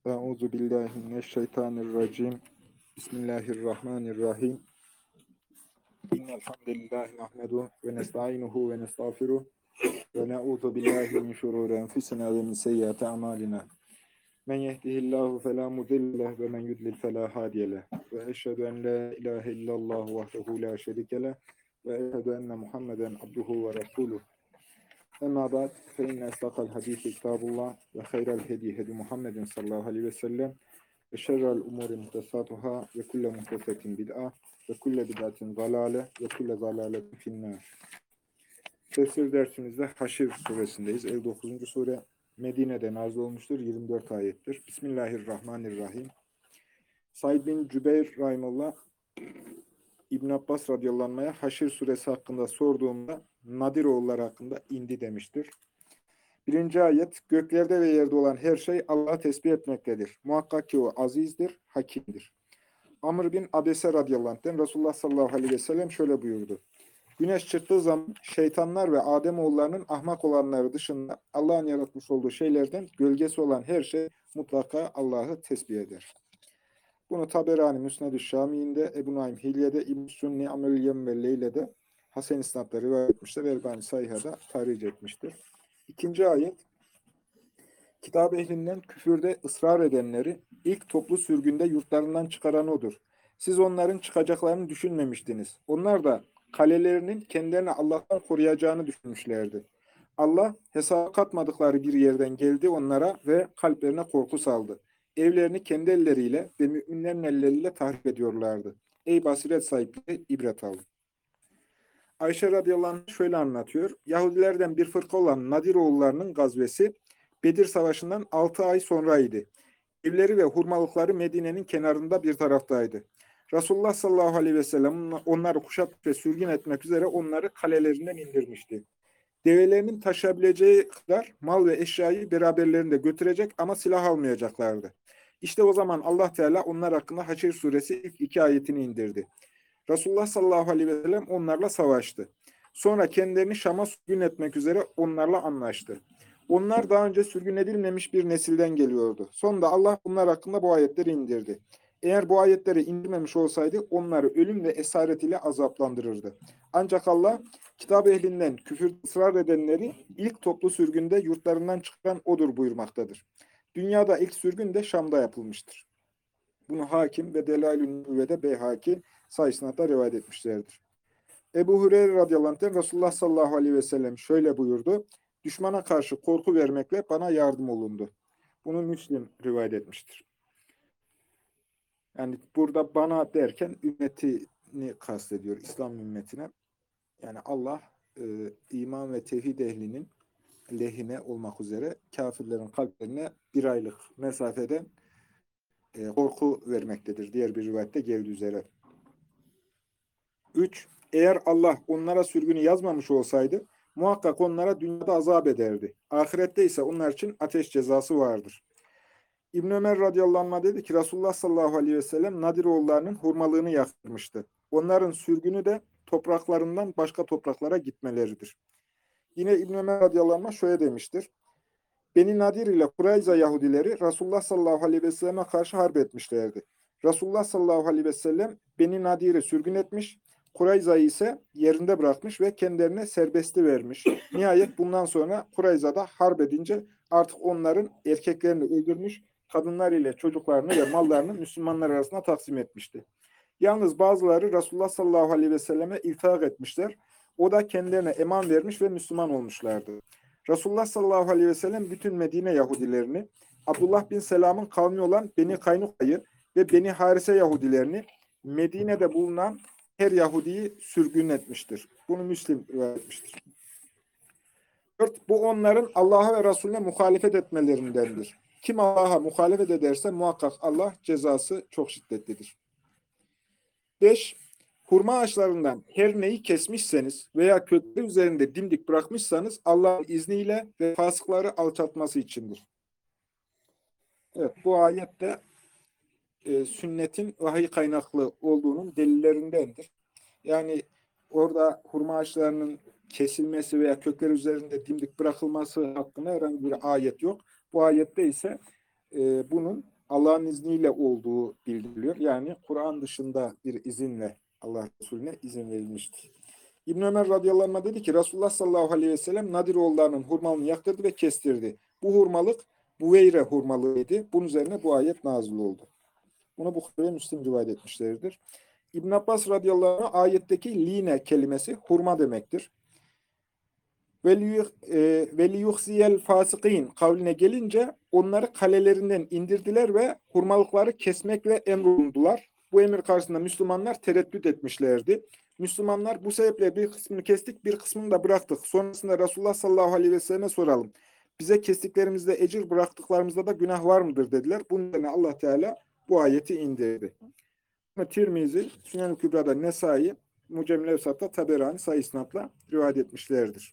Euzu billahi mineşşeytanirracim. Bismillahirrahmanirrahim. İnnel hamdelellahi nahmedu ve nestainuhu ve nestağfiruh ve na'udzu billahi min şururi enfusina ve min seyyiati amalina. Men yehdihillahu fela mudille leh ve men yudlil fela hadiye leh. Ve eşhedü en la ilahe illallah vahdehu la şerike leh ve eşhedü enne Muhammeden abduhu ve resuluh. Emma ba'd fe inne estaqal hadisi kitabullah ve hayral hedi hedi Muhammedin sallallahu aleyhi ve sellem ve şerrel umuri muhtesatuhâ ve kulle muhtesetin bid'a ve kulle bid'atin zalâle ve kulle zalâletin finnâr. Tefsir dersimizde Haşr suresindeyiz. 59. sure Medine'de nazil olmuştur. 24 ayettir. Bismillahirrahmanirrahim. Said bin Cübeyr rahimullah İbn Abbas radıyallahu anh'a Haşr suresi hakkında sorduğumda Nadiroğulları hakkında indi demiştir. 1. ayet, göklerde ve yerde olan her şey Allah'ı tesbih etmektedir. Muhakkak ki o azizdir, hakimdir. Amr bin Abese radıyallahu anh'ten Resulullah sallallahu aleyhi ve sellem şöyle buyurdu. Güneş çıktığı zaman şeytanlar ve Ademoğullarının ahmak olanları dışında Allah'ın yaratmış olduğu şeylerden gölgesi olan her şey mutlaka Allah'ı tesbih eder. Bunu Taberani Müsned-i Şami'inde, Ebu Naim Hilye'de, İbn-i Sünni Amelül Yevm ve Leyle'de Hasen İsnad'da rivayet etmiştir ve Elbani Sayha'da tahric etmiştir. 2. ayet, kitap ehlinden küfürde ısrar edenleri ilk toplu sürgünde yurtlarından çıkaran odur. Siz onların çıkacaklarını düşünmemiştiniz. Onlar da kalelerinin kendilerini Allah'tan koruyacağını düşünmüşlerdi. Allah hesaba katmadıkları bir yerden geldi onlara ve kalplerine korku saldı. Evlerini kendi elleriyle ve müminlerin elleriyle tahrip ediyorlardı. Ey basiret sahipleri, ibret alın. Ayşe radıyallahu anh şöyle anlatıyor. Yahudilerden bir fırka olan Nadiroğullarının gazvesi Bedir Savaşı'ndan 6 ay sonraydı. Evleri ve hurmalıkları Medine'nin kenarında bir taraftaydı. Resulullah sallallahu aleyhi ve sellem onları kuşatıp ve sürgün etmek üzere onları kalelerinden indirmişti. Develerinin taşıyabileceği kadar mal ve eşyayı beraberlerinde götürecek ama silah almayacaklardı. İşte o zaman Allah Teala onlar hakkında Haşr suresi ilk 2 ayetini indirdi. Resulullah sallallahu aleyhi ve sellem onlarla savaştı. Sonra kendilerini Şam'a sürgün etmek üzere onlarla anlaştı. Onlar daha önce sürgün edilmemiş bir nesilden geliyordu. Sonunda Allah bunlar hakkında bu ayetleri indirdi. Eğer bu ayetleri indirmemiş olsaydı onları ölüm ve esaret ile azaplandırırdı. Ancak Allah kitap ehlinden küfür ısrar edenleri ilk toplu sürgünde yurtlarından çıkaran odur buyurmaktadır. Dünyada ilk sürgün de Şam'da yapılmıştır. Bunu Hakim ve Delail-ü Nübüvve'de Beyhaki sayısında rivayet etmişlerdir. Ebu Hureyre radıyallahu anh'ten Resulullah sallallahu aleyhi ve sellem şöyle buyurdu. Düşmana karşı korku vermekle bana yardım olundu. Bunu Müslim rivayet etmiştir. Yani burada bana derken ümmetini kastediyor, İslam ümmetine. Yani Allah iman ve tevhid ehlinin lehine olmak üzere kafirlerin kalplerine bir aylık mesafeden korku vermektedir. Diğer bir rivayette geldiği üzere. 3. Eğer Allah onlara sürgünü yazmamış olsaydı muhakkak onlara dünyada azap ederdi. Ahirette ise onlar için ateş cezası vardır. İbn Ömer radıyallahu anh dedi ki Resulullah sallallahu aleyhi ve sellem Nadiroğullarının hurmalığını yaktırmıştı. Onların sürgünü de topraklarından başka topraklara gitmeleridir. Yine İbn Ömer radıyallahu anh şöyle demiştir. Beni Nadir ile Kurayza Yahudileri Resulullah sallallahu aleyhi ve selleme karşı harp etmişlerdi. Resulullah sallallahu aleyhi ve sellem Beni Nadir'i sürgün etmiş, Kurayza'yı ise yerinde bırakmış ve kendilerine serbestli vermiş. Nihayet bundan sonra Kurayza'da harp edince artık onların erkeklerini öldürmüş, kadınlar ile çocuklarını ve mallarını Müslümanlar arasında taksim etmişti. Yalnız bazıları Resulullah sallallahu aleyhi ve selleme iltihak etmişler. O da kendilerine eman vermiş ve Müslüman olmuşlardı. Resulullah sallallahu aleyhi ve sellem bütün Medine Yahudilerini, Abdullah bin Selam'ın kavmi olan Beni Kaynuka'yı ve Beni Harise Yahudilerini Medine'de bulunan her Yahudi'yi sürgün etmiştir. Bunu Müslim rivayet etmiştir. 4. Bu onların Allah'a ve Resulüne muhalefet etmelerindendir. Kim Allah'a muhalefet ederse muhakkak Allah cezası çok şiddetlidir. 5. Hurma ağaçlarından her neyi kesmişseniz veya kökleri üzerinde dimdik bırakmışsanız Allah'ın izniyle ve fasıkları alçaltması içindir. Evet, bu ayette sünnetin vahiy kaynaklı olduğunun delillerindendir. Yani orada hurma ağaçlarının kesilmesi veya kökleri üzerinde dimdik bırakılması hakkında herhangi bir ayet yok. Bu ayette ise bunun Allah'ın izniyle olduğu bildiriliyor. Yani Kur'an dışında bir izinle Allah Resulüne izin verilmiştir. İbn Ömer radıyallahu anh dedi ki Resulullah sallallahu aleyhi ve sellem Nadiroğullarının hurmalını yaktırdı ve kestirdi. Bu hurmalık Buveyre hurmalıydı. Bunun üzerine bu ayet nazil oldu. Bunu Bukhari ve Müslim rivayet etmişlerdir. İbn Abbas radıyallahu anh ayetteki line kelimesi hurma demektir. Veliyuhziyel fasıkîn kavline gelince onları kalelerinden indirdiler ve hurmalıkları kesmekle emrolundular. Bu emir karşısında Müslümanlar tereddüt etmişlerdi. Müslümanlar bu sebeple bir kısmını kestik, bir kısmını da bıraktık. Sonrasında Resulullah sallallahu aleyhi ve selleme soralım. Bize kestiklerimizde ecir, bıraktıklarımızda da günah var mıdır dediler. Bunun üzerine Allah Teala bu ayeti indirdi. Tirmizi, Sünen-i Kübra'da Nesai, Mucem-i Levsat'ta Taberani sayı isnatla rivayet etmişlerdir.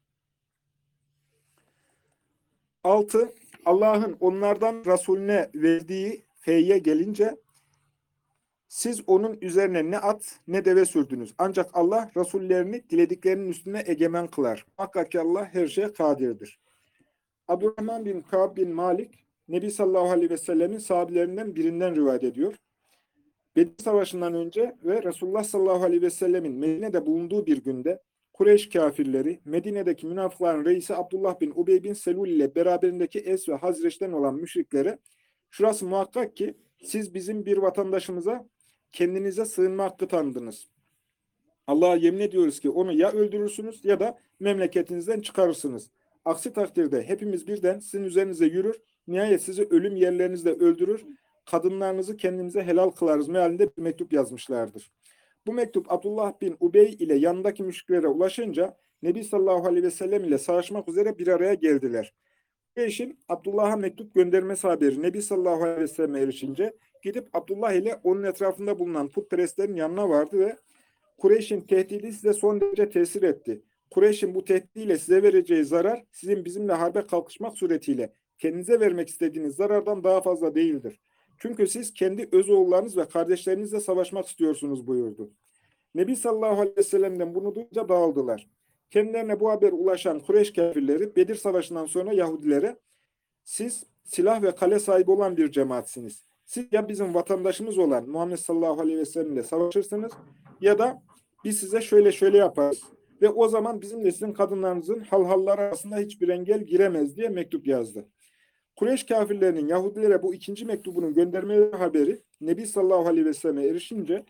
6. Allah'ın onlardan Resulüne verdiği feyye gelince siz onun üzerine ne at ne deve sürdünüz. Ancak Allah Resullerini dilediklerinin üstüne egemen kılar. Muhakkak ki Allah her şeye kadirdir. Abdurrahman bin Ka'b bin Malik, Nebi sallallahu aleyhi ve sellemin sahabilerinden birinden rivayet ediyor. Bedir Savaşı'ndan önce ve Resulullah sallallahu aleyhi ve sellemin Medine'de bulunduğu bir günde Kureyş kafirleri, Medine'deki münafıkların reisi Abdullah bin Ubey bin Selul ile beraberindeki Es ve Hazreç'ten olan müşriklere şurası muhakkak ki siz bizim bir vatandaşımıza kendinize sığınma hakkı tanıdınız. Allah'a yemin ediyoruz ki onu ya öldürürsünüz ya da memleketinizden çıkarırsınız. Aksi takdirde hepimiz birden sizin üzerinize yürür, nihayet sizi ölüm yerlerinizde öldürür, kadınlarınızı kendimize helal kılarız mealinde bir mektup yazmışlardır. Bu mektup Abdullah bin Ubey ile yanındaki müşriklere ulaşınca Nebi sallallahu aleyhi ve sellem ile savaşmak üzere bir araya geldiler. Kureyş'in Abdullah'a mektup göndermesi haberi Nebi sallallahu aleyhi ve selleme erişince gidip Abdullah ile onun etrafında bulunan putperestlerin yanına vardı ve Kureyş'in tehdidi size son derece tesir etti. Kureyş'in bu tehdidiyle size vereceği zarar sizin bizimle harbe kalkışmak suretiyle kendinize vermek istediğiniz zarardan daha fazla değildir. Çünkü siz kendi öz oğullarınız ve kardeşlerinizle savaşmak istiyorsunuz buyurdu. Nebi sallallahu aleyhi ve sellem'den bunu duyunca dağıldılar. Kendilerine bu haber ulaşan Kureyş kafirleri Bedir Savaşı'ndan sonra Yahudilere siz silah ve kale sahibi olan bir cemaatsiniz. Siz ya bizim vatandaşımız olan Muhammed sallallahu aleyhi ve sellem ile savaşırsınız ya da biz size şöyle şöyle yaparız. Ve o zaman bizimle sizin kadınlarınızın halhalları arasında hiçbir engel giremez diye mektup yazdı. Kureyş kafirlerinin Yahudilere bu ikinci mektubunun göndermeleri haberi Nebi sallallahu aleyhi ve selleme erişince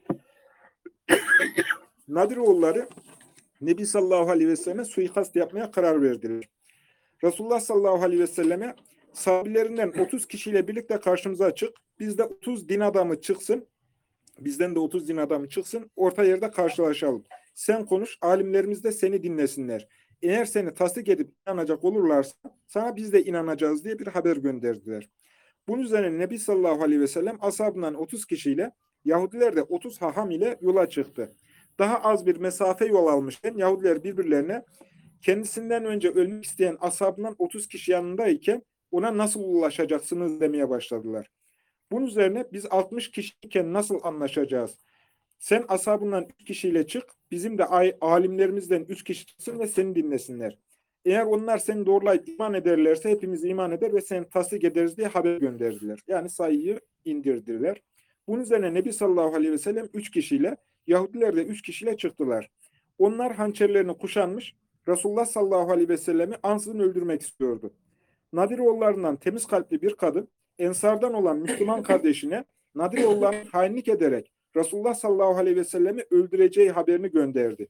Nadiroğulları Nebi sallallahu aleyhi ve selleme suikast yapmaya karar verdiler. Resulullah sallallahu aleyhi ve selleme sahabilerinden 30 kişiyle birlikte karşımıza çık. Bizde 30 din adamı çıksın. Bizden de 30 din adamı çıksın. Orta yerde karşılaşalım. Sen konuş, alimlerimiz de seni dinlesinler. Eğer seni tasdik edip inanacak olurlarsa sana biz de inanacağız diye bir haber gönderdiler. Bunun üzerine Nebi sallallahu aleyhi ve sellem ashabından 30 kişiyle Yahudiler de 30 haham ile yola çıktı. Daha az bir mesafe yol almışken Yahudiler birbirlerine kendisinden önce ölmek isteyen ashabından 30 kişi yanındayken ona nasıl ulaşacaksınız demeye başladılar. Bunun üzerine biz 60 kişiyken nasıl anlaşacağız? Sen ashabından 3 kişiyle çık, bizim de alimlerimizden 3 kişi çıksın ve seni dinlesinler. Eğer onlar seni doğrulayıp iman ederlerse hepimiz iman eder ve seni tasdik ederiz diye haber gönderdiler. Yani sayıyı indirdiler. Bunun üzerine Nebi sallallahu aleyhi ve sellem 3 kişiyle, Yahudiler de 3 kişiyle çıktılar. Onlar hançerlerini kuşanmış, Resulullah sallallahu aleyhi ve sellemi ansızın öldürmek istiyordu. Nadiroğullarından temiz kalpli bir kadın, Ensardan olan Müslüman kardeşine Nadiroğullarına hainlik ederek Resulullah sallallahu aleyhi ve sellemi öldüreceği haberini gönderdi.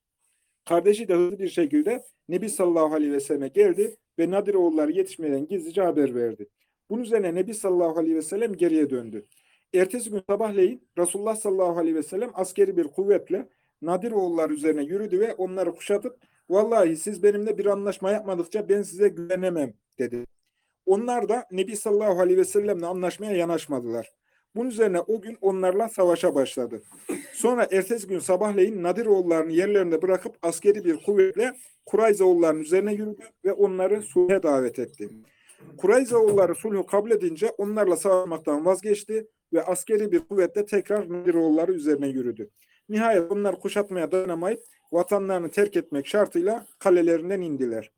Kardeşi de hızlı bir şekilde Nebi sallallahu aleyhi ve selleme geldi ve Nadiroğulları yetişmeden gizlice haber verdi. Bunun üzerine Nebi sallallahu aleyhi ve sellem geriye döndü. Ertesi gün sabahleyin Resulullah sallallahu aleyhi ve sellem askeri bir kuvvetle Nadiroğulları üzerine yürüdü ve onları kuşatıp vallahi siz benimle bir anlaşma yapmadıkça ben size güvenemem dedi. Onlar da Nebi sallallahu aleyhi ve sellemle anlaşmaya yanaşmadılar. Bunun üzerine o gün onlarla savaşa başladı. Sonra ertesi gün sabahleyin Nadiroğullarını yerlerinde bırakıp askeri bir kuvvetle Kurayzaoğullarının üzerine yürüdü ve onları sulhe davet etti. Kurayzaoğulları sulhu kabul edince onlarla savaşmaktan vazgeçti ve askeri bir kuvvetle tekrar Nadiroğulları üzerine yürüdü. Nihayet onlar kuşatmaya dayanamayıp vatanlarını terk etmek şartıyla kalelerinden indiler.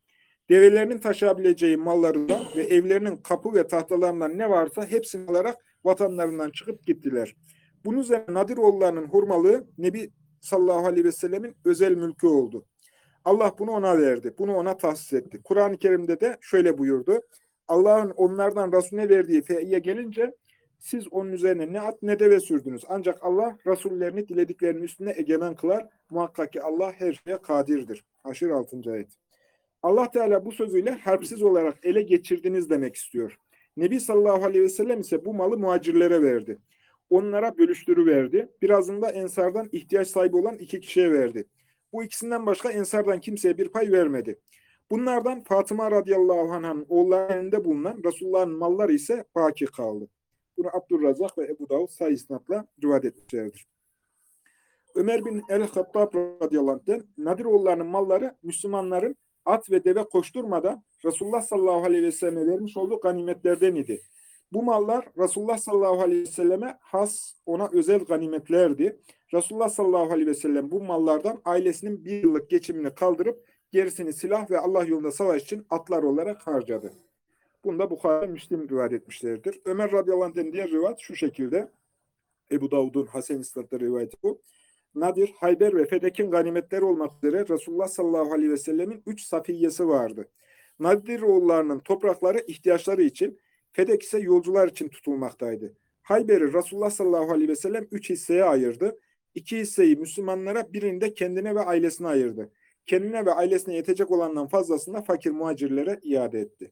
Develerinin taşıyabileceği mallarından ve evlerinin kapı ve tahtalarından ne varsa hepsini alarak vatanlarından çıkıp gittiler. Bunun üzerine Nadiroğullarının hurmalığı Nebi sallallahu aleyhi ve sellemin özel mülkü oldu. Allah bunu ona verdi. Bunu ona tahsis etti. Kur'an-ı Kerim'de de şöyle buyurdu. Allah'ın onlardan Resulüne verdiği feyiye gelince siz onun üzerine ne at ne deve sürdünüz. Ancak Allah Resullerini dilediklerinin üstüne egemen kılar. Muhakkak ki Allah her şeye kadirdir. Haşr 6. ayet. Allah Teala bu sözüyle harpsiz olarak ele geçirdiniz demek istiyor. Nebi sallallahu aleyhi ve sellem ise bu malı muhacirlere verdi. Onlara bölüştürüverdi. Birazını da ensardan ihtiyaç sahibi olan 2 kişiye verdi. Bu ikisinden başka ensardan kimseye bir pay vermedi. Bunlardan Fatıma radıyallahu anh'ın oğullarının elinde bulunan Resulullah'ın malları ise baki kaldı. Bunu Abdurrazak ve Ebu Davud sahih isnatla rivayet etmişlerdir. Ömer bin el-Hattab radıyallahu anh'ten Nadiroğullarının malları Müslümanların at ve deve koşturmadan Resulullah sallallahu aleyhi ve selleme vermiş olduğu ganimetlerden idi. Bu mallar Resulullah sallallahu aleyhi ve selleme has, ona özel ganimetlerdi. Resulullah sallallahu aleyhi ve sellem bu mallardan ailesinin 1 yıllık geçimini kaldırıp gerisini silah ve Allah yolunda savaş için atlar olarak harcadı. Bunu da Bukhari, Müslim rivayet etmişlerdir. Ömer radıyallahu anh'ten diğer rivayet şu şekilde. Ebu Davud'un Hasan İsnat'ta rivayeti bu. Nadir, Hayber ve Fedek'in ganimetleri olmak üzere Resulullah sallallahu aleyhi ve sellemin 3 safiyyesi vardı. Nadir oğullarının toprakları ihtiyaçları için, Fedek ise yolcular için tutulmaktaydı. Hayber'i Resulullah sallallahu aleyhi ve sellem 3 hisseye ayırdı. 2 hisseyi Müslümanlara, birini de kendine ve ailesine ayırdı. Kendine ve ailesine yetecek olandan fazlasını da fakir muhacirlere iade etti.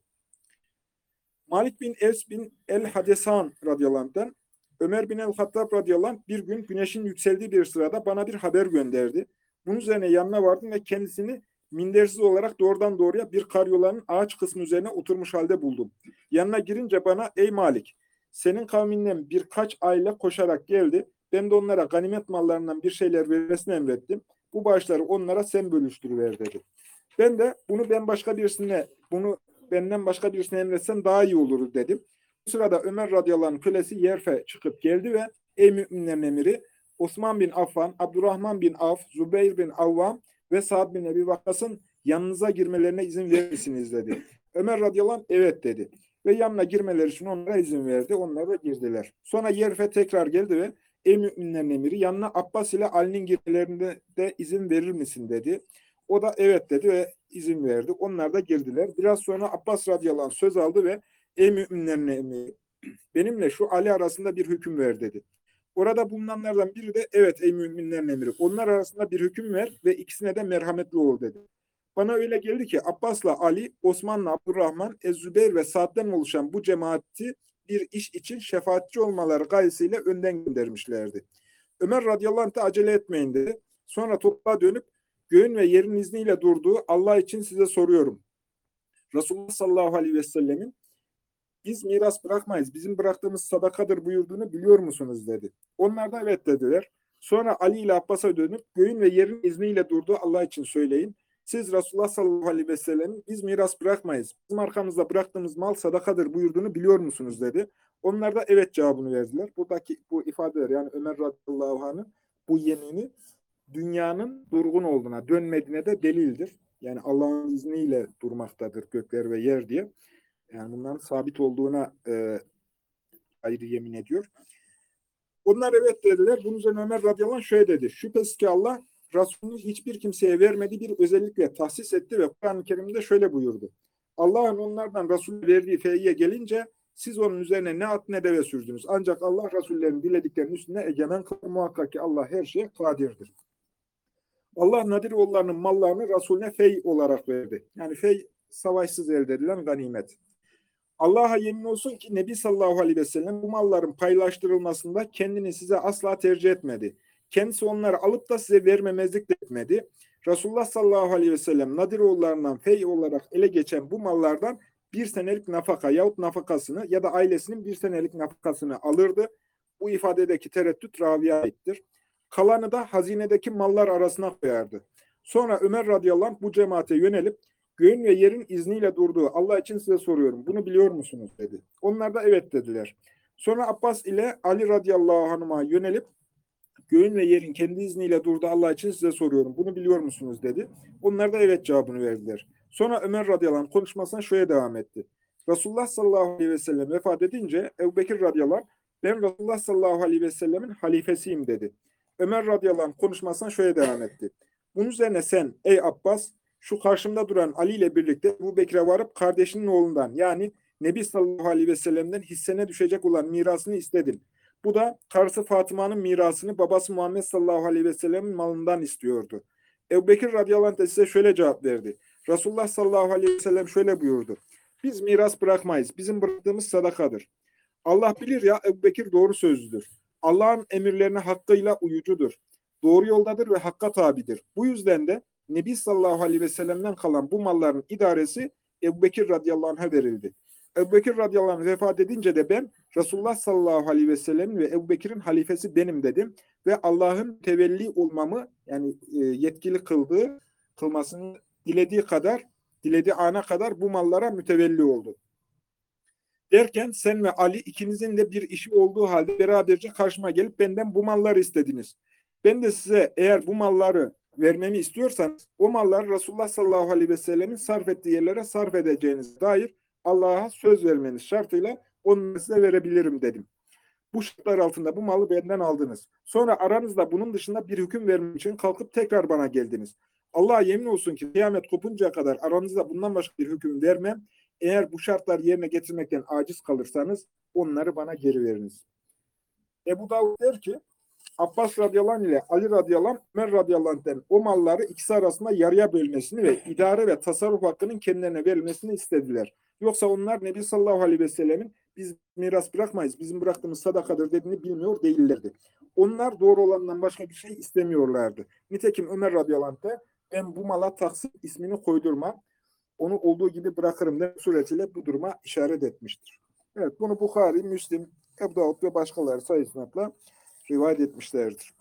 Malik bin Evs bin el-Hadesan radıyallahu anh'tan Ömer bin el-Hattab radıyallahu anh bir gün güneşin yükseldiği bir sırada bana bir haber gönderdi. Bunun üzerine yanına vardım ve kendisini mindersiz olarak doğrudan doğruya bir karyolanın ağaç kısmı üzerine oturmuş halde buldum. Yanına girince bana ey Malik, senin kavminden birkaç aile koşarak geldi. Ben de onlara ganimet mallarından bir şeyler vermesini emrettim. Bu bağışları onlara sen bölüştürüver dedi. Ben de bunu benden başka birisine emretsem daha iyi olur dedim. Bu sırada Ömer radıyallahu anh kölesi Yerfe çıkıp geldi ve ey müminlerin emiri Osman bin Affan, Abdurrahman bin Avf, Zübeyir bin Avvam ve Sa'd bin Ebi Vakkas'ın yanınıza girmelerine izin verir misiniz dedi. Ömer radıyallahu anh evet dedi. Ve yanına girmeleri için onlara izin verdi. Onlar da girdiler. Sonra Yerfe tekrar geldi ve ey müminlerin emiri yanına Abbas ile Ali'nin girmelerine de izin verir misin dedi. O da evet dedi ve izin verdi. Onlar da girdiler. Biraz sonra Abbas radıyallahu anh söz aldı ve ey müminlerin emiri benimle şu Ali arasında bir hüküm ver dedi. Orada bulunanlardan biri de evet ey müminlerin emiri onlar arasında bir hüküm ver ve ikisine de merhametli ol dedi. Bana öyle geldi ki Abbas'la Ali, Osman'la Abdurrahman, Ezzübeyr ve Sa'd'den oluşan bu cemaati bir iş için şefaatçi olmaları gayesiyle önden göndermişlerdi. Ömer radıyallahu anh da acele etmeyin dedi. Sonra topluluğa dönüp göğün ve yerin izniyle durduğu Allah için size soruyorum. Resulullah sallallahu aleyhi ve sellemin biz miras bırakmayız, bizim bıraktığımız sadakadır buyurduğunu biliyor musunuz dedi. Onlar da evet dediler. Sonra Ali ile Abbas'a dönüp göğün ve yerin izniyle durduğu Allah için söyleyin. Siz Resulullah sallallahu aleyhi ve sellemin biz miras bırakmayız, bizim arkamızda bıraktığımız mal sadakadır buyurduğunu biliyor musunuz dedi. Onlar da evet cevabını verdiler. Buradaki bu ifadeler yani Ömer radıyallahu anh'ın bu yemini dünyanın durgun olduğuna, dönmediğine de delildir. Yani Allah'ın izniyle durmaktadır gökler ve yer diye. Yani bunların sabit olduğuna ayrı yemin ediyor. Onlar evet dediler. Bunun üzerine Ömer radıyallahu anh şöyle dedi. Şüphesiz ki Allah Resulünü hiçbir kimseye vermediği bir özellikle tahsis etti ve Kur'an-ı Kerim'de şöyle buyurdu. Allah'ın onlardan Resulü verdiği feyiye gelince siz onun üzerine ne at ne deve sürdünüz. Ancak Allah Resullerin dilediklerinin üstüne egemen kılır. Muhakkak ki Allah her şeye kadirdir. Allah Nadiroğullarının mallarını Resulüne fey olarak verdi. Yani fey savaşsız elde edilen ganimet. Allah'a yemin olsun ki Nebi sallallahu aleyhi ve sellem bu malların paylaştırılmasında kendini size asla tercih etmedi. Kendisi onları alıp da size vermemezlik de etmedi. Resulullah sallallahu aleyhi ve sellem Nadiroğullarından fey olarak ele geçen bu mallardan bir senelik nafaka yahut nafakasını ya da ailesinin bir senelik nafakasını alırdı. Bu ifadedeki tereddüt raviye aittir. Kalanı da hazinedeki mallar arasına koyardı. Sonra Ömer radıyallahu anh bu cemaate yönelip göğün ve yerin izniyle durduğu Allah için size soruyorum. Bunu biliyor musunuz dedi. Onlar da evet dediler. Sonra Abbas ile Ali radıyallahu anh'a yönelip göğün ve yerin kendi izniyle durduğu Allah için size soruyorum. Bunu biliyor musunuz dedi. Onlar da evet cevabını verdiler. Sonra Ömer radıyallahu anh konuşmasına şöyle devam etti. Resulullah sallallahu aleyhi ve sellem vefat edince Ebu Bekir radıyallahu anh ben Resulullah sallallahu aleyhi ve sellemin halifesiyim dedi. Ömer radıyallahu anh konuşmasına şöyle devam etti. Bunun üzerine sen ey Abbas şu karşımda duran Ali ile birlikte Ebu Bekir'e varıp kardeşinin oğlundan yani Nebi sallallahu aleyhi ve sellem'den hissene düşecek olan mirasını istedin. Bu da karısı Fatıma'nın mirasını babası Muhammed sallallahu aleyhi ve sellem'in malından istiyordu. Ebu Bekir radıyallahu anh de size şöyle cevap verdi. Resulullah sallallahu aleyhi ve sellem şöyle buyurdu. Biz miras bırakmayız. Bizim bıraktığımız sadakadır. Allah bilir ya Ebu Bekir doğru sözlüdür. Allah'ın emirlerine hakkıyla uyucudur. Doğru yoldadır ve hakka tabidir. Bu yüzden de Nebi sallallahu aleyhi ve sellem'den kalan bu malların idaresi Ebu Bekir radıyallahu anh'a verildi. Ebu Bekir radıyallahu anh vefat edince de ben Resulullah sallallahu aleyhi ve sellem'in ve Ebu Bekir'in halifesi benim dedim ve Allah'ın tevelli olmamı yani yetkili kılmasını dilediği ana kadar bu mallara mütevelli oldu. Derken sen ve Ali ikinizin de bir işi olduğu halde beraberce karşıma gelip benden bu malları istediniz. Ben de size eğer bu malları vermemi istiyorsanız o malları Resulullah sallallahu aleyhi ve sellemin sarf ettiği yerlere sarf edeceğinize dair Allah'a söz vermeniz şartıyla onları size verebilirim dedim. Bu şartlar altında bu malı benden aldınız. Sonra aranızda bunun dışında bir hüküm vermem için kalkıp tekrar bana geldiniz. Allah'a yemin olsun ki kıyamet kopuncaya kadar aranızda bundan başka bir hüküm vermem. Eğer bu şartlar yerine getirmekten aciz kalırsanız onları bana geri veriniz. Ebu Davud der ki Abbas radıyallahu anh ile Ali radıyallahu anh, Ömer radıyallahu anh'ten o malları ikisi arasında yarıya bölmesini ve idare ve tasarruf hakkının kendilerine verilmesini istediler. Yoksa onlar Nebi sallallahu aleyhi ve sellemin biz miras bırakmayız, bizim bıraktığımız sadakadır dediğini bilmiyor değillerdi. Onlar doğru olandan başka bir şey istemiyorlardı. Nitekim Ömer radıyallahu anh de ben bu mala taksim ismini koydurmam, onu olduğu gibi bırakırım de suretiyle bu duruma işaret etmiştir. Evet, bunu Bukhari, Müslim, Ebu Davud ve başkaları sayısınatla rivayet etmişlerdir.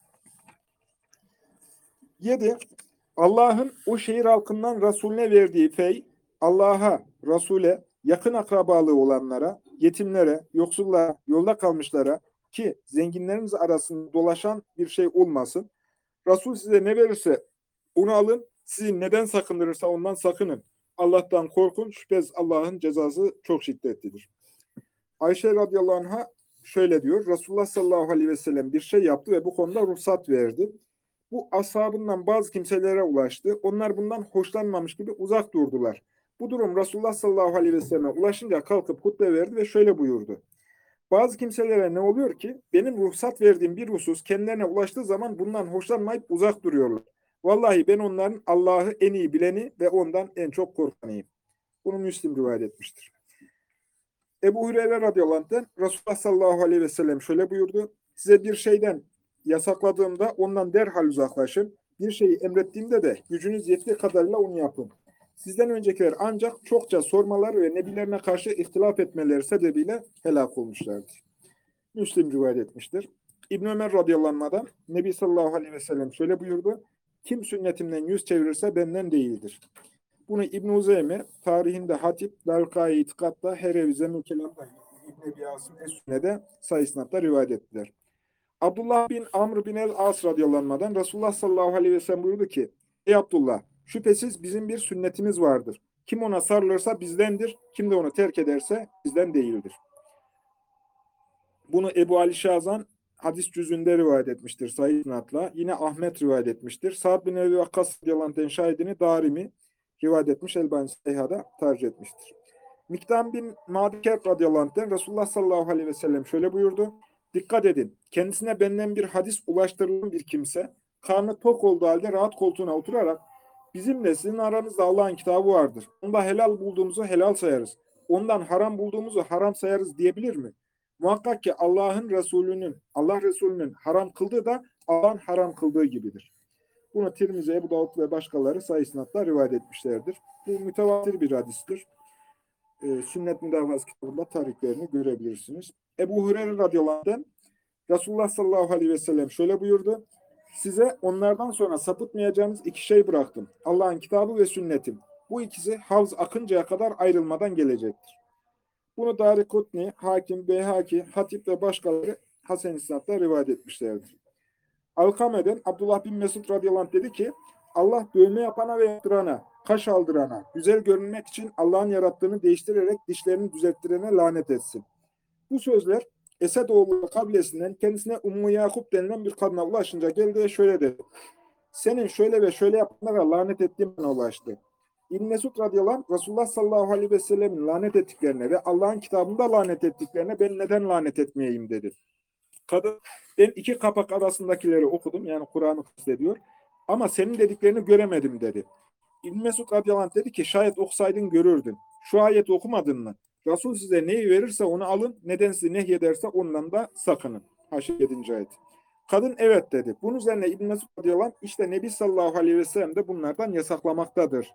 7. Allah'ın o şehir halkından Resulüne verdiği fey, Allah'a, Resul'e, yakın akrabalığı olanlara, yetimlere, yoksullara, yolda kalmışlara ki zenginlerimiz arasında dolaşan bir şey olmasın. Resul size ne verirse onu alın, sizi neden sakındırırsa ondan sakının. Allah'tan korkun, şüphesiz Allah'ın cezası çok şiddetlidir. Ayşe radıyallahu anh'a şöyle diyor, Resulullah sallallahu aleyhi ve sellem bir şey yaptı ve bu konuda ruhsat verdi. Bu ashabından bazı kimselere ulaştı. Onlar bundan hoşlanmamış gibi uzak durdular. Bu durum Resulullah sallallahu aleyhi ve selleme ulaşınca kalkıp hutbe verdi ve şöyle buyurdu. Bazı kimselere ne oluyor ki benim ruhsat verdiğim bir husus kendilerine ulaştığı zaman bundan hoşlanmayıp uzak duruyorlar. Vallahi ben onların Allah'ı en iyi bileni ve ondan en çok korkanıyım. Bunu Müslim rivayet etmiştir. Ebu Hureyre radıyallahu anh'ten Resulullah sallallahu aleyhi ve sellem şöyle buyurdu. Size bir şeyden yasakladığımda ondan derhal uzaklaşın. Bir şeyi emrettiğimde de gücünüz yettiği kadarıyla onu yapın. Sizden öncekiler ancak çokça sormaları ve nebilerine karşı ihtilaf etmeleri sebebiyle helak olmuşlardır. Müslim rivayet etmiştir. İbn Ömer radıyallahu anh'dan Nebi sallallahu aleyhi ve sellem şöyle buyurdu. Kim sünnetimden yüz çevirirse benden değildir. Bunu İbn-i Uzeyme tarihinde Hatip, Lalkai İtikad'da, Herevi Zemül Kelam'da İbn-i Ebi Asım Es-Sünne'de sayısınatla rivayet ettiler. Abdullah bin Amr bin el-As radıyallahu anh'dan Resulullah sallallahu aleyhi ve sellem buyurdu ki ey Abdullah şüphesiz bizim bir sünnetimiz vardır. Kim ona sarılırsa bizdendir, kim de onu terk ederse bizden değildir. Bunu Ebu Ali Şazan hadis cüzünde rivayet etmiştir sayısınatla. Yine Ahmet rivayet etmiştir. Sa'd bin Ebi Vakkas radıyallahu anh'ten şahidini Darimi rivayet etmiş, Elbani Seyha'da tercih etmiştir. Mikdam bin Madiker radıyallahu anh'ten Resulullah sallallahu aleyhi ve sellem şöyle buyurdu. Dikkat edin, kendisine benden bir hadis ulaştırılan bir kimse, karnı tok olduğu halde rahat koltuğuna oturarak, bizimle sizin aranızda Allah'ın kitabı vardır. Onda helal bulduğumuzu helal sayarız. Ondan haram bulduğumuzu haram sayarız diyebilir mi? Muhakkak ki Allah Resulü'nün haram kıldığı da Allah'ın haram kıldığı gibidir. Bunu Tirmizi, Ebu Davud ve başkaları sayısınatla rivayet etmişlerdir. Bu mütevatir bir hadistir. Sünnet Müdavası kitabında tarihlerini görebilirsiniz. Ebu Hureyre radıyallahu anh'den Resulullah sallallahu aleyhi ve sellem şöyle buyurdu. Size onlardan sonra sapıtmayacağınız iki şey bıraktım. Allah'ın kitabı ve sünnetim. Bu ikisi havz akıncaya kadar ayrılmadan gelecektir. Bunu Darikutni, Hakim, Beyhaki, Hatip ve başkaları Hasen İsnad'da rivayet etmişlerdir. Alkame'den Abdullah bin Mesud radıyallahu anh dedi ki Allah dövme yapana ve yaptırana, kaş aldırana, güzel görünmek için Allah'ın yarattığını değiştirerek dişlerini düzelttirene lanet etsin. Bu sözler Esedoğlu kabilesinden kendisine Ummu Yakup denilen bir kadına ulaşınca geldi ve şöyle dedi. Senin şöyle ve şöyle yapanlara lanet ettiğim bana ulaştı. İbn Mesud radıyallahu anh, Resulullah sallallahu aleyhi ve sellemin lanet ettiklerine ve Allah'ın kitabında lanet ettiklerine ben neden lanet etmeyeyim dedi. Kadın, ben iki kapak arasındakileri okudum, yani Kur'an'ı kastediyor, ama senin dediklerini göremedim dedi. İbn Mesud radıyallahu anh dedi ki şayet okusaydın görürdün. Şu ayeti okumadın mı? Resul size neyi verirse onu alın, neden sizi nehyederse ondan da sakının. Haşr 7. ayet. Kadın evet dedi. Bunun üzerine İbn Mesud radıyallahu anh, işte Nebi sallallahu aleyhi ve sellem de bunlardan yasaklamaktadır.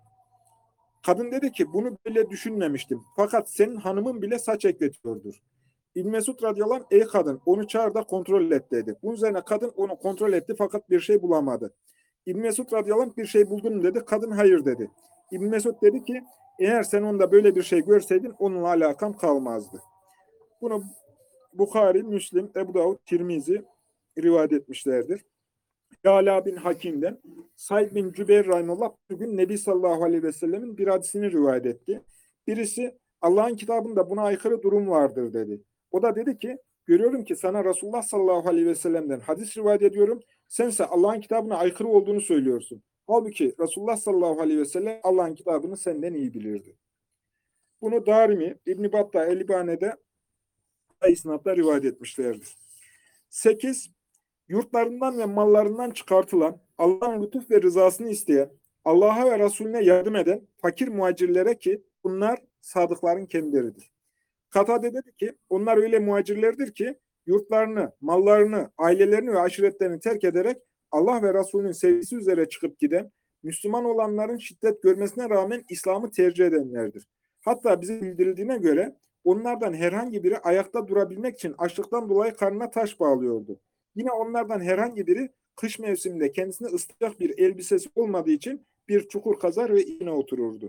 Kadın dedi ki bunu bile düşünmemiştim. Fakat senin hanımın bile saç ekletiyordur. İbn Mesud radıyallahu anh, ey kadın onu çağır da kontrol et dedi. Bunun üzerine kadın onu kontrol etti fakat bir şey bulamadı. İbn Mesud radıyallahu anh, bir şey buldun mu dedi. Kadın hayır dedi. İbn Mesud dedi ki eğer sen onda böyle bir şey görseydin onunla alakan kalmazdı. Bunu Bukhari, Müslim, Ebu Davud, Tirmizi rivayet etmişlerdir. Yala bin Hakim'den Said bin Cübeyr rahimehullah bugün Nebi sallallahu aleyhi ve sellemin bir hadisini rivayet etti. Birisi Allah'ın kitabında buna aykırı durum vardır dedi. O da dedi ki görüyorum ki sana Resulullah sallallahu aleyhi ve sellem'den hadis rivayet ediyorum. Sense Allah'ın kitabına aykırı olduğunu söylüyorsun. Halbuki Resulullah sallallahu aleyhi ve sellem Allah'ın kitabını senden iyi bilirdi. Bunu Darimi, İbn-i Battah, El-İbane'de isnatla rivayet etmişlerdir. 8. Yurtlarından ve mallarından çıkartılan, Allah'ın lütuf ve rızasını isteyen, Allah'a ve Resulüne yardım eden fakir muhacirlere ki bunlar sadıkların kendileridir. Katade dedi ki onlar öyle muhacirlerdir ki yurtlarını, mallarını, ailelerini ve aşiretlerini terk ederek Allah ve Resulünün sevgisi üzere çıkıp giden, Müslüman olanların şiddet görmesine rağmen İslam'ı tercih edenlerdir. Hatta bize bildirildiğine göre onlardan herhangi biri ayakta durabilmek için açlıktan dolayı karnına taş bağlıyordu. Yine onlardan herhangi biri kış mevsiminde kendisine ısıtacak bir elbisesi olmadığı için bir çukur kazar ve içine otururdu.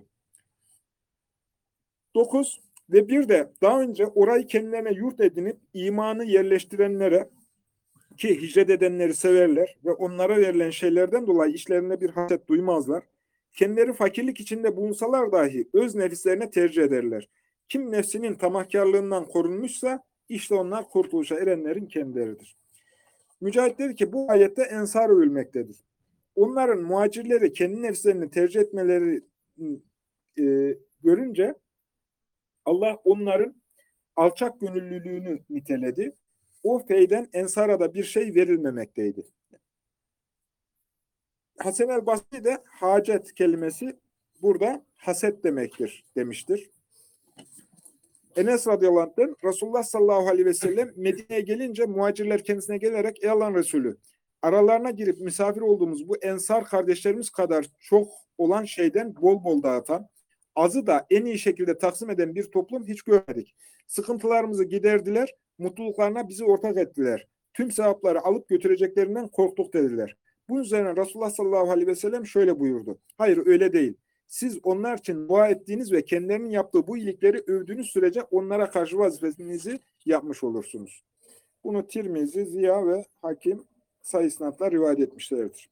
9. Ve bir de daha önce orayı kendilerine yurt edinip imanı yerleştirenlere ki hicret edenleri severler ve onlara verilen şeylerden dolayı işlerinde bir haset duymazlar. Kendileri fakirlik içinde bulunsalar dahi öz nefislerine tercih ederler. Kim nefsinin tamahkarlığından korunmuşsa işte onlar kurtuluşa erenlerin kendileridir. Mücahit dedi ki bu ayette ensar övülmektedir. Onların muhacirleri kendi nefislerini tercih etmeleri görünce Allah onların alçak gönüllülüğünü niteledi. O feyden ensara da bir şey verilmemekteydi. Hasan el-Basri de hacet kelimesi burada haset demektir demiştir. Enes radıyallahu anh'ten Resulullah sallallahu aleyhi ve sellem Medine'ye gelince muhacirler kendisine gelerek ey Allah'ın Resulü aralarına girip misafir olduğumuz bu ensar kardeşlerimiz kadar çok olan şeyden bol bol dağıtan, azı da en iyi şekilde taksim eden bir toplum hiç görmedik. Sıkıntılarımızı giderdiler, mutluluklarına bizi ortak ettiler. Tüm sevapları alıp götüreceklerinden korktuk dediler. Bunun üzerine Resulullah sallallahu aleyhi ve sellem şöyle buyurdu. Hayır öyle değil. Siz onlar için dua ettiğiniz ve kendilerinin yaptığı bu iyilikleri övdüğünüz sürece onlara karşı vazifenizi yapmış olursunuz. Bunu Tirmizi, Ziya ve Hakim sayı isnatla rivayet etmişlerdir.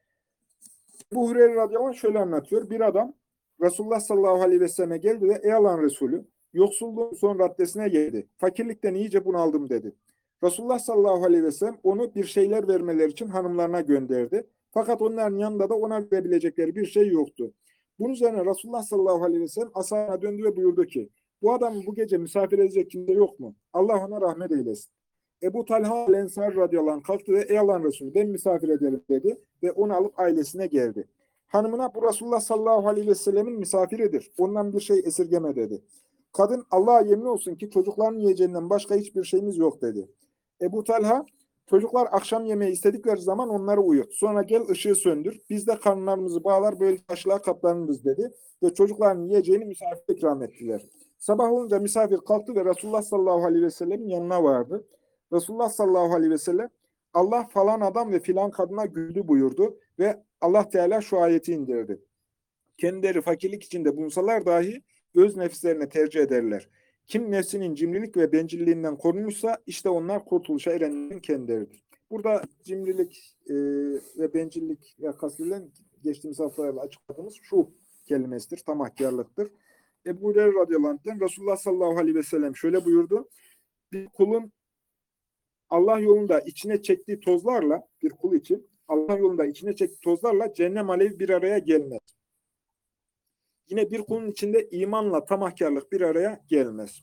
Bu Hureyre radıyallahu anh şöyle anlatıyor. Bir adam Resulullah sallallahu aleyhi ve selleme geldi ve ey Allah'ın Resulü yoksulluğun son raddesine geldi. Fakirlikten iyice bunaldım dedi. Resulullah sallallahu aleyhi ve sellem onu bir şeyler vermeleri için hanımlarına gönderdi. Fakat onların yanında da ona verebilecekleri bir şey yoktu. Bunun üzerine Resulullah sallallahu aleyhi ve sellem ashabına döndü ve buyurdu ki bu adam bu gece misafir edecek kimse yok mu? Allah ona rahmet eylesin. Ebu Talha el-Ensari radıyallahu anh kalktı ve ey Allah'ın Resulü ben misafir ederim dedi ve onu alıp ailesine geldi. Hanımına bu Resulullah sallallahu aleyhi ve sellemin misafiridir. Ondan bir şey esirgeme dedi. Kadın Allah'a yemin olsun ki çocukların yiyeceğinden başka hiçbir şeyimiz yok dedi. Ebu Talha çocuklar akşam yemeği istedikleri zaman onları uyut. Sonra gel ışığı söndür. Biz de karnlarımızı bağlar böyle taşlığa katlanırız dedi. Ve çocukların yiyeceğini misafir ikram ettiler. Sabah olunca misafir kalktı ve Resulullah sallallahu aleyhi ve sellemin yanına vardı. Resulullah sallallahu aleyhi ve sellem Allah falan adam ve filan kadına güldü buyurdu ve Allah Teala şu ayeti indirdi. Kendileri fakirlik içinde bulunsalar dahi öz nefislerine tercih ederler. Kim nefsinin cimrilik ve bencilliğinden korunmuşsa işte onlar kurtuluşa erenlerin kendileridir. Burada cimrilik ve bencillik kastedilen geçtiğimiz haftalarda açıkladığımız şu kelimesidir, tamahkarlıktır. Ebu Hureyre radıyallahu anh'ten Resulullah sallallahu aleyhi ve sellem şöyle buyurdu. Bir kulun Allah yolunda içine çektiği tozlarla, bir kul için Allah yolunda içine çektiği tozlarla cehennem alevi bir araya gelmez. Yine bir kulun içinde imanla tamahkarlık bir araya gelmez.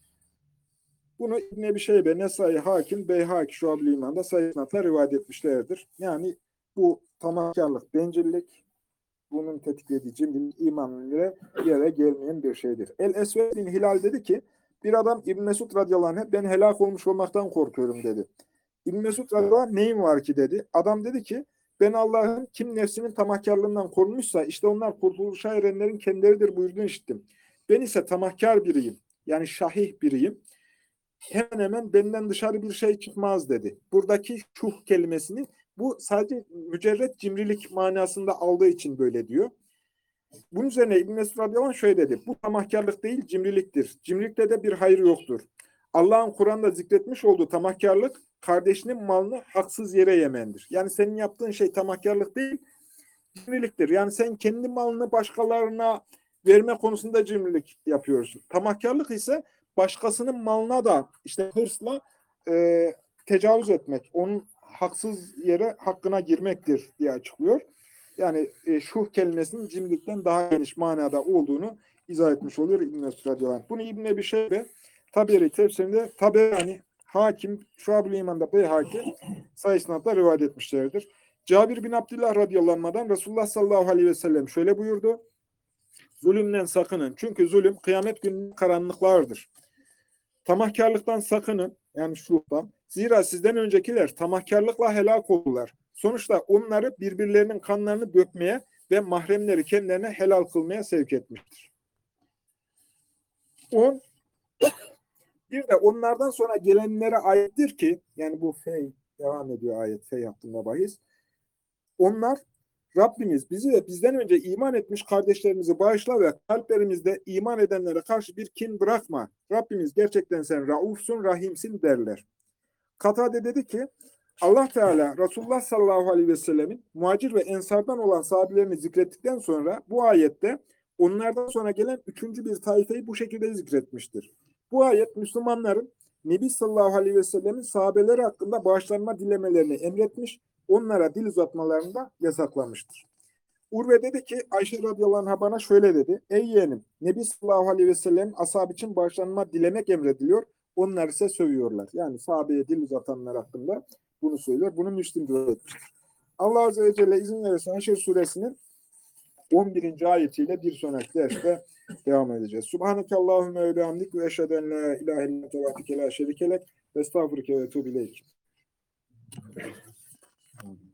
Bunu İbn Ebi Şeybe, Nesai, Hakim, Beyhaki, Şuab-ül İman'da sayısınatla rivayet etmişlerdir. Yani bu tamahkarlık, bencillik, bunun tetiklediği cimrilik, iman ile bir araya gelmeyen bir şeydir. El-Esved bin Hilal dedi ki, bir adam İbn Mesud radıyallahu anh'a ben helak olmuş olmaktan korkuyorum dedi. İbn Mesud radıyallahu anh neyin var ki dedi. Adam dedi ki, ben Allah'ın kim nefsinin tamahkarlığından korunmuşsa işte onlar kurtuluşa erenlerin kendileridir buyurduğunu işittim. Ben ise tamahkar biriyim. Yani şahih biriyim. Hemen hemen benden dışarı bir şey çıkmaz dedi. Buradaki şuh kelimesini bu sadece mücerret cimrilik manasında aldığı için böyle diyor. Bunun üzerine İbn Mesud radıyallahu anh şöyle dedi. Bu tamahkarlık değil cimriliktir. Cimrilikte de bir hayır yoktur. Allah'ın Kur'an'da zikretmiş olduğu tamahkarlık kardeşinin malını haksız yere yemendir. Yani senin yaptığın şey tamahkarlık değil cimriliktir. Yani sen kendi malını başkalarına verme konusunda cimrilik yapıyorsun. Tamahkarlık ise başkasının malına da işte hırsla tecavüz etmek, onun haksız yere hakkına girmektir diye açıklıyor. Yani şuh kelimesinin cimrilikten daha geniş manada olduğunu izah etmiş oluyor İbn-i Mesud radıyallahu anh. Bunu İbn-i Ebi Şeybe Taberi tefsirinde Taberani, Hakim, Şuab-ül İman'da Beyhaki sayısınatla rivayet etmişlerdir. Cabir bin Abdullah radıyallahu anh'dan Resulullah sallallahu aleyhi ve sellem şöyle buyurdu. Zulümden sakının. Çünkü zulüm kıyamet günü karanlıklardır. Tamahkarlıktan sakının. Yani şuhtan. Zira sizden öncekiler tamahkarlıkla helak oldular. Sonuçta onları birbirlerinin kanlarını dökmeye ve mahremleri kendilerine helal kılmaya sevk etmiştir. Bir de onlardan sonra gelenlere aittir ki, yani bu fey devam ediyor ayet, fey hakkında bahis. Onlar Rabbimiz bizi ve bizden önce iman etmiş kardeşlerimizi bağışla ve kalplerimizde iman edenlere karşı bir kin bırakma. Rabbimiz gerçekten sen raufsun, rahimsin derler. Katade dedi ki Allah Teala Resulullah sallallahu aleyhi ve sellemin muhacir ve ensardan olan sahabelerini zikrettikten sonra bu ayette onlardan sonra gelen üçüncü bir taifeyi bu şekilde zikretmiştir. Bu ayet Müslümanların Nebi sallallahu aleyhi ve sellemin sahabeleri hakkında bağışlanma dilemelerini emretmiş, onlara dil uzatmalarını da yasaklamıştır. Urve dedi ki Ayşe radıyallahu anh'a bana şöyle dedi. Ey yeğenim Nebi sallallahu aleyhi ve sellem ashab için bağışlanma dilemek emrediliyor. Onlar ise sövüyorlar. Yani sahabeye dil uzatanlar hakkında bunu söylüyor. Bunu Müslim rivayet etmiştir. Allah Azze ve Celle izin verirse Haşr suresinin 11. ayetiyle bir sonraki derste devam edeceğiz. Subhaneke Allahümme ve bihamdik ve eşhedü en la ilahe illa ente ve la şerikelek ve estağfurüke ve etûbü ileyk.